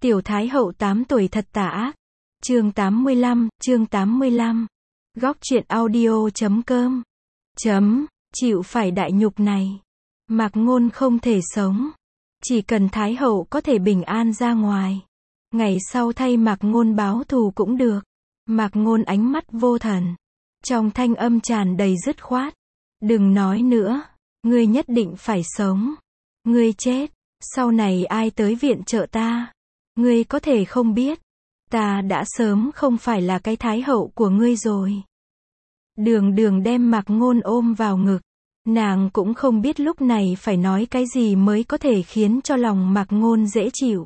Tiểu Thái Hậu 8 tuổi thật tà ác. Chương 85. Góc truyện audio.com. Chịu phải đại nhục này. Mạc Ngôn không thể sống. Chỉ cần Thái Hậu có thể bình an ra ngoài. Ngày sau thay Mạc Ngôn báo thù cũng được. Mạc Ngôn ánh mắt vô thần. Trong thanh âm tràn đầy dứt khoát. Đừng nói nữa. Ngươi nhất định phải sống. Ngươi chết. Sau này ai tới viện trợ ta? Ngươi có thể không biết. Ta đã sớm không phải là cái Thái Hậu của ngươi rồi. Đường Đường đem Mạc Ngôn ôm vào ngực. Nàng cũng không biết lúc này phải nói cái gì mới có thể khiến cho lòng Mạc Ngôn dễ chịu.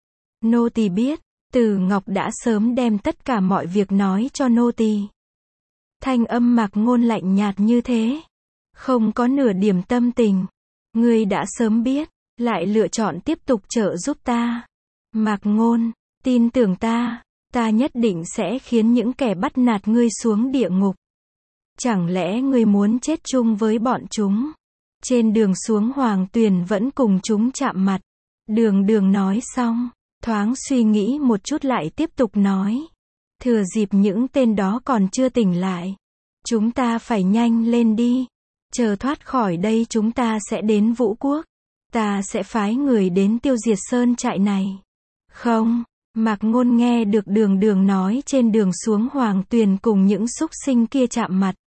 Nô tỳ biết, Từ Ngọc đã sớm đem tất cả mọi việc nói cho nô tỳ. Thanh âm Mạc Ngôn lạnh nhạt như thế. Không có nửa điểm tâm tình. Ngươi đã sớm biết, lại lựa chọn tiếp tục trợ giúp ta. Mạc Ngôn, tin tưởng ta nhất định sẽ khiến những kẻ bắt nạt ngươi xuống địa ngục. Chẳng lẽ ngươi muốn chết chung với bọn chúng? Trên đường xuống Hoàng Tuyền vẫn cùng chúng chạm mặt. Đường Đường nói xong, thoáng suy nghĩ một chút lại tiếp tục nói. Thừa dịp những tên đó còn chưa tỉnh lại. Chúng ta phải nhanh lên đi. Chờ thoát khỏi đây chúng ta sẽ đến Vũ Quốc. Ta sẽ phái người đến tiêu diệt sơn trại này. Không, Mạc Ngôn nghe được Đường Đường nói trên đường xuống Hoàng Tuyền cùng những súc sinh kia chạm mặt.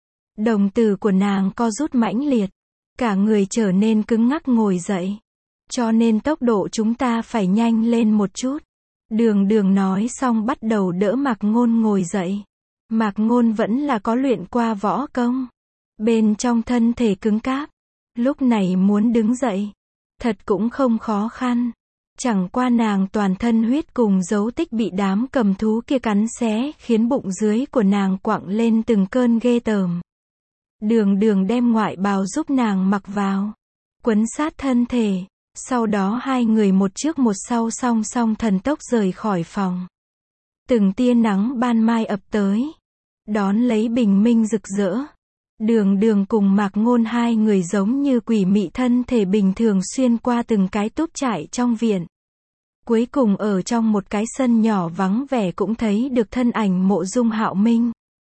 Đồng tử của nàng co rút mãnh liệt. Cả người trở nên cứng ngắc ngồi dậy. Cho nên tốc độ chúng ta phải nhanh lên một chút. Đường Đường nói xong bắt đầu đỡ Mạc Ngôn ngồi dậy. Mạc Ngôn vẫn là có luyện qua võ công. Bên trong thân thể cứng cáp. Lúc này muốn đứng dậy. Thật cũng không khó khăn. Chẳng qua nàng toàn thân huyết cùng dấu tích bị đám cầm thú kia cắn xé khiến bụng dưới của nàng quặn lên từng cơn ghê tởm. Đường Đường đem ngoại bào giúp nàng mặc vào. Quấn sát thân thể. Sau đó hai người một trước một sau song song thần tốc rời khỏi phòng. Từng tia nắng ban mai ập tới. Đón lấy bình minh rực rỡ. Đường Đường cùng Mạc Ngôn hai người giống như quỷ mị thân thể bình thường xuyên qua từng cái túp trại trong viện. Cuối cùng ở trong một cái sân nhỏ vắng vẻ cũng thấy được thân ảnh Mộ Dung Hạo Minh.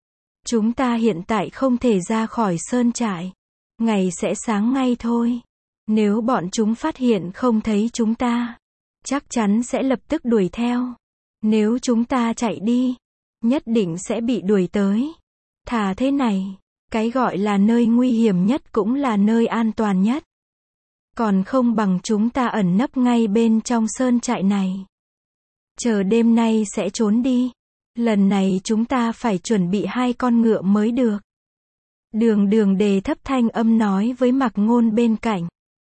Chúng ta hiện tại không thể ra khỏi sơn trại. Ngày sẽ sáng ngay thôi. Nếu bọn chúng phát hiện không thấy chúng ta, chắc chắn sẽ lập tức đuổi theo. Nếu chúng ta chạy đi, nhất định sẽ bị đuổi tới. Thà thế này, cái gọi là nơi nguy hiểm nhất cũng là nơi an toàn nhất. Còn không bằng chúng ta ẩn nấp ngay bên trong sơn trại này. Chờ đêm nay sẽ trốn đi. Lần này chúng ta phải chuẩn bị 2 con ngựa mới được. Đường Đường đề thấp thanh âm nói với Mạc Ngôn bên cạnh.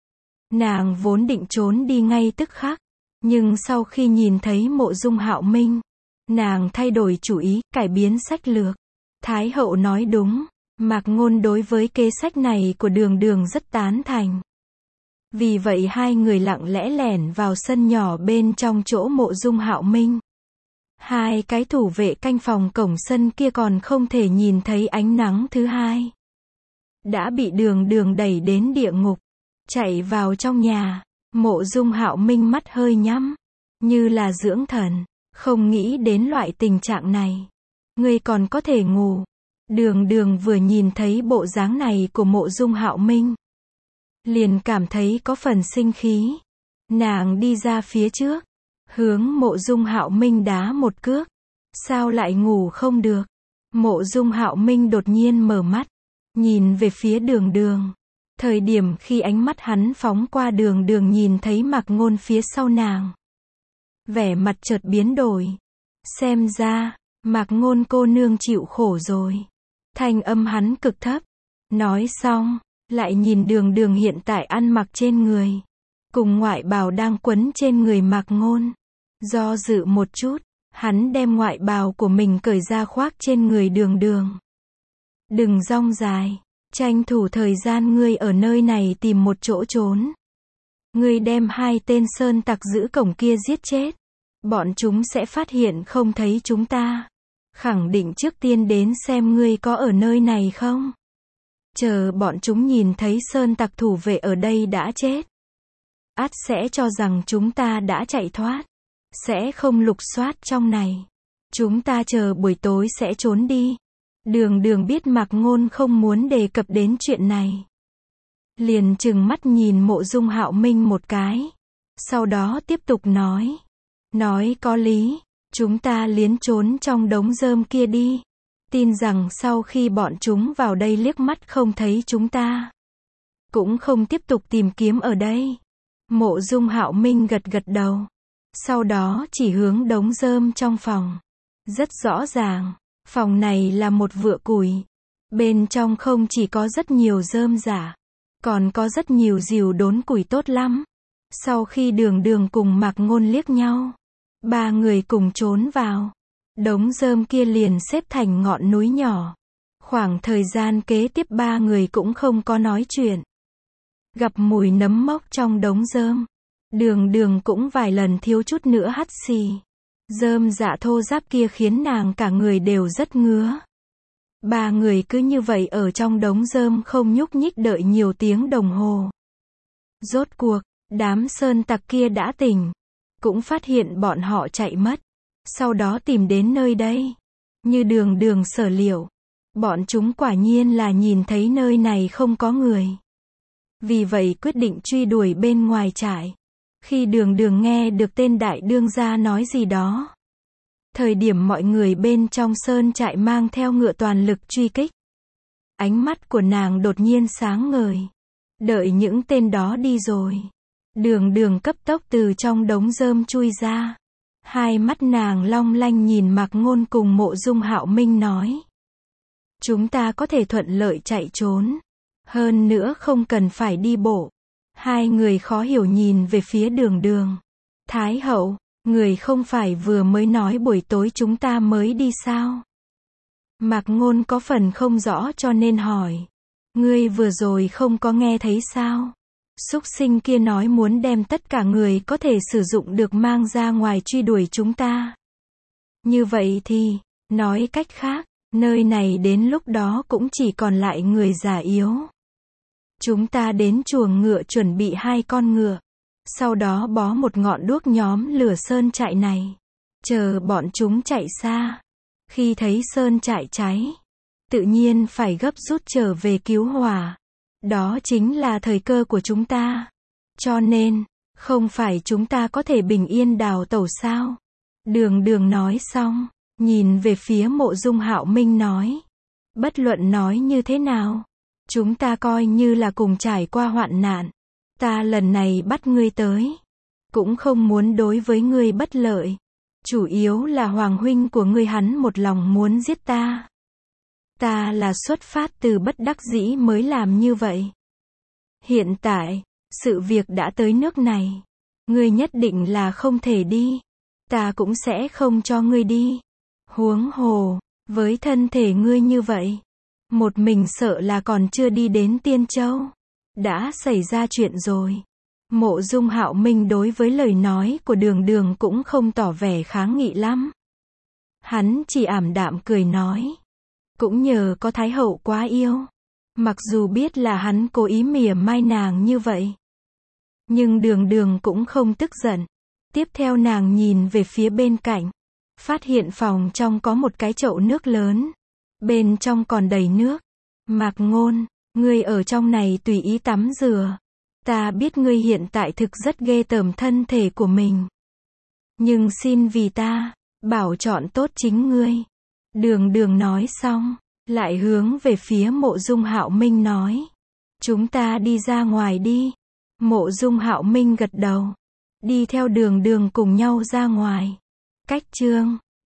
Nàng vốn định trốn đi ngay tức khắc. Nhưng sau khi nhìn thấy Mộ Dung Hạo Minh, nàng thay đổi chủ ý, cải biến sách lược. Thái Hậu nói đúng. Mạc Ngôn đối với kế sách này của Đường Đường rất tán thành. Vì vậy hai người lặng lẽ lẻn vào sân nhỏ bên trong chỗ Mộ Dung Hạo Minh. 2 cái thủ vệ canh phòng cổng sân kia còn không thể nhìn thấy ánh nắng thứ hai. Đã bị Đường Đường đẩy đến địa ngục. Chạy vào trong nhà. Mộ Dung Hạo Minh mắt hơi nhắm. Như là dưỡng thần. Không nghĩ đến loại tình trạng này. Ngươi còn có thể ngủ. Đường Đường vừa nhìn thấy bộ dáng này của Mộ Dung Hạo Minh, liền cảm thấy có phần sinh khí. Nàng đi ra phía trước, hướng Mộ Dung Hạo Minh đá một cước. Sao lại ngủ không được? Mộ Dung Hạo Minh đột nhiên mở mắt, nhìn về phía Đường Đường. Thời điểm khi ánh mắt hắn phóng qua Đường Đường nhìn thấy Mạc Ngôn phía sau nàng. Vẻ mặt chợt biến đổi. Xem ra, Mạc Ngôn cô nương chịu khổ rồi. Thanh âm hắn cực thấp. Nói xong, lại nhìn Đường Đường hiện tại ăn mặc trên người. Cùng ngoại bào đang quấn trên người Mạc Ngôn. Do dự một chút, hắn đem ngoại bào của mình cởi ra khoác trên người Đường Đường. Đừng rong dài. Tranh thủ thời gian ngươi ở nơi này tìm một chỗ trốn. Ngươi đem 2 tên sơn tặc giữ cổng kia giết chết. Bọn chúng sẽ phát hiện không thấy chúng ta. Khẳng định trước tiên đến xem ngươi có ở nơi này không. Chờ bọn chúng nhìn thấy sơn tặc thủ vệ ở đây đã chết. Ắt sẽ cho rằng chúng ta đã chạy thoát. sẽ không lục soát trong này. Chúng ta chờ buổi tối sẽ trốn đi. Đường Đường biết Mạc Ngôn không muốn đề cập đến chuyện này. Liền trừng mắt nhìn Mộ Dung Hạo Minh một cái. Sau đó tiếp tục nói. Nói có lý, chúng ta liến trốn trong đống rơm kia đi. Tin rằng sau khi bọn chúng vào đây liếc mắt không thấy chúng ta, cũng không tiếp tục tìm kiếm ở đây. Mộ Dung Hạo Minh gật gật đầu. Sau đó chỉ hướng đống rơm trong phòng. Rất rõ ràng, phòng này là một vựa củi. Bên trong không chỉ có rất nhiều rơm rả, còn có rất nhiều rìu đốn củi tốt lắm. Sau khi Đường Đường cùng Mạc Ngôn liếc nhau, ba người cùng trốn vào. Đống rơm kia liền xếp thành ngọn núi nhỏ. Khoảng thời gian kế tiếp ba người cũng không có nói chuyện. Gặp mùi nấm mốc trong đống rơm, Đường Đường cũng vài lần thiếu chút nữa hắt xì. Rơm rạ thô ráp kia khiến nàng cả người đều rất ngứa. Ba người cứ như vậy ở trong đống rơm không nhúc nhích đợi nhiều tiếng đồng hồ. Rốt cuộc, đám sơn tặc kia đã tỉnh, cũng phát hiện bọn họ chạy mất. Sau đó tìm đến nơi đây. Như Đường Đường sở liệu, bọn chúng quả nhiên là nhìn thấy nơi này không có người. Vì vậy quyết định truy đuổi bên ngoài trại. Khi Đường Đường nghe được tên đại đương gia nói gì đó, thời điểm mọi người bên trong sơn trại mang theo ngựa toàn lực truy kích, ánh mắt của nàng đột nhiên sáng ngời. Đợi những tên đó đi rồi, Đường Đường cấp tốc từ trong đống rơm chui ra. Hai mắt nàng long lanh nhìn Mạc Ngôn cùng Mộ Dung Hạo Minh nói. Chúng ta có thể thuận lợi chạy trốn. Hơn nữa không cần phải đi bộ. Hai người khó hiểu nhìn về phía Đường Đường. Thái hậu, người không phải vừa mới nói buổi tối chúng ta mới đi sao? Mạc Ngôn có phần không rõ cho nên hỏi. Ngươi vừa rồi không có nghe thấy sao? Súc sinh kia nói muốn đem tất cả người có thể sử dụng được mang ra ngoài truy đuổi chúng ta. Như vậy thì, nói cách khác, nơi này đến lúc đó cũng chỉ còn lại người già yếu. Chúng ta đến chuồng ngựa chuẩn bị 2 con ngựa. Sau đó bó một ngọn đuốc nhóm lửa sơn trại này. Chờ bọn chúng chạy xa. Khi thấy sơn trại cháy, tự nhiên phải gấp rút trở về cứu hỏa. Đó chính là thời cơ của chúng ta. Cho nên, không phải chúng ta có thể bình yên đào tẩu sao? Đường Đường nói xong, nhìn về phía Mộ Dung Hạo Minh nói. Bất luận nói như thế nào, chúng ta coi như là cùng trải qua hoạn nạn. Ta lần này bắt ngươi tới, cũng không muốn đối với ngươi bất lợi. Chủ yếu là hoàng huynh của ngươi hắn một lòng muốn giết ta. Ta là xuất phát từ bất đắc dĩ mới làm như vậy. Hiện tại, sự việc đã tới nước này. Ngươi nhất định là không thể đi. Ta cũng sẽ không cho ngươi đi. Huống hồ, với thân thể ngươi như vậy, một mình sợ là còn chưa đi đến Tiên Châu. Đã xảy ra chuyện rồi. Mộ Dung Hạo Minh đối với lời nói của Đường Đường cũng không tỏ vẻ kháng nghị lắm. Hắn chỉ ảm đạm cười nói. Cũng nhờ có Thái hậu quá yêu. Mặc dù biết là hắn cố ý mỉa mai nàng như vậy, nhưng Đường Đường cũng không tức giận. Tiếp theo nàng nhìn về phía bên cạnh, phát hiện phòng trong có một cái chậu nước lớn. Bên trong còn đầy nước. Mạc Ngôn, ngươi ở trong này tùy ý tắm rửa. Ta biết ngươi hiện tại thực rất ghê tởm thân thể của mình. Nhưng xin vì ta, bảo chọn tốt chính ngươi. Đường Đường nói xong, lại hướng về phía Mộ Dung Hạo Minh nói. Chúng ta đi ra ngoài đi. Mộ Dung Hạo Minh gật đầu. Đi theo Đường Đường cùng nhau ra ngoài. Cách chương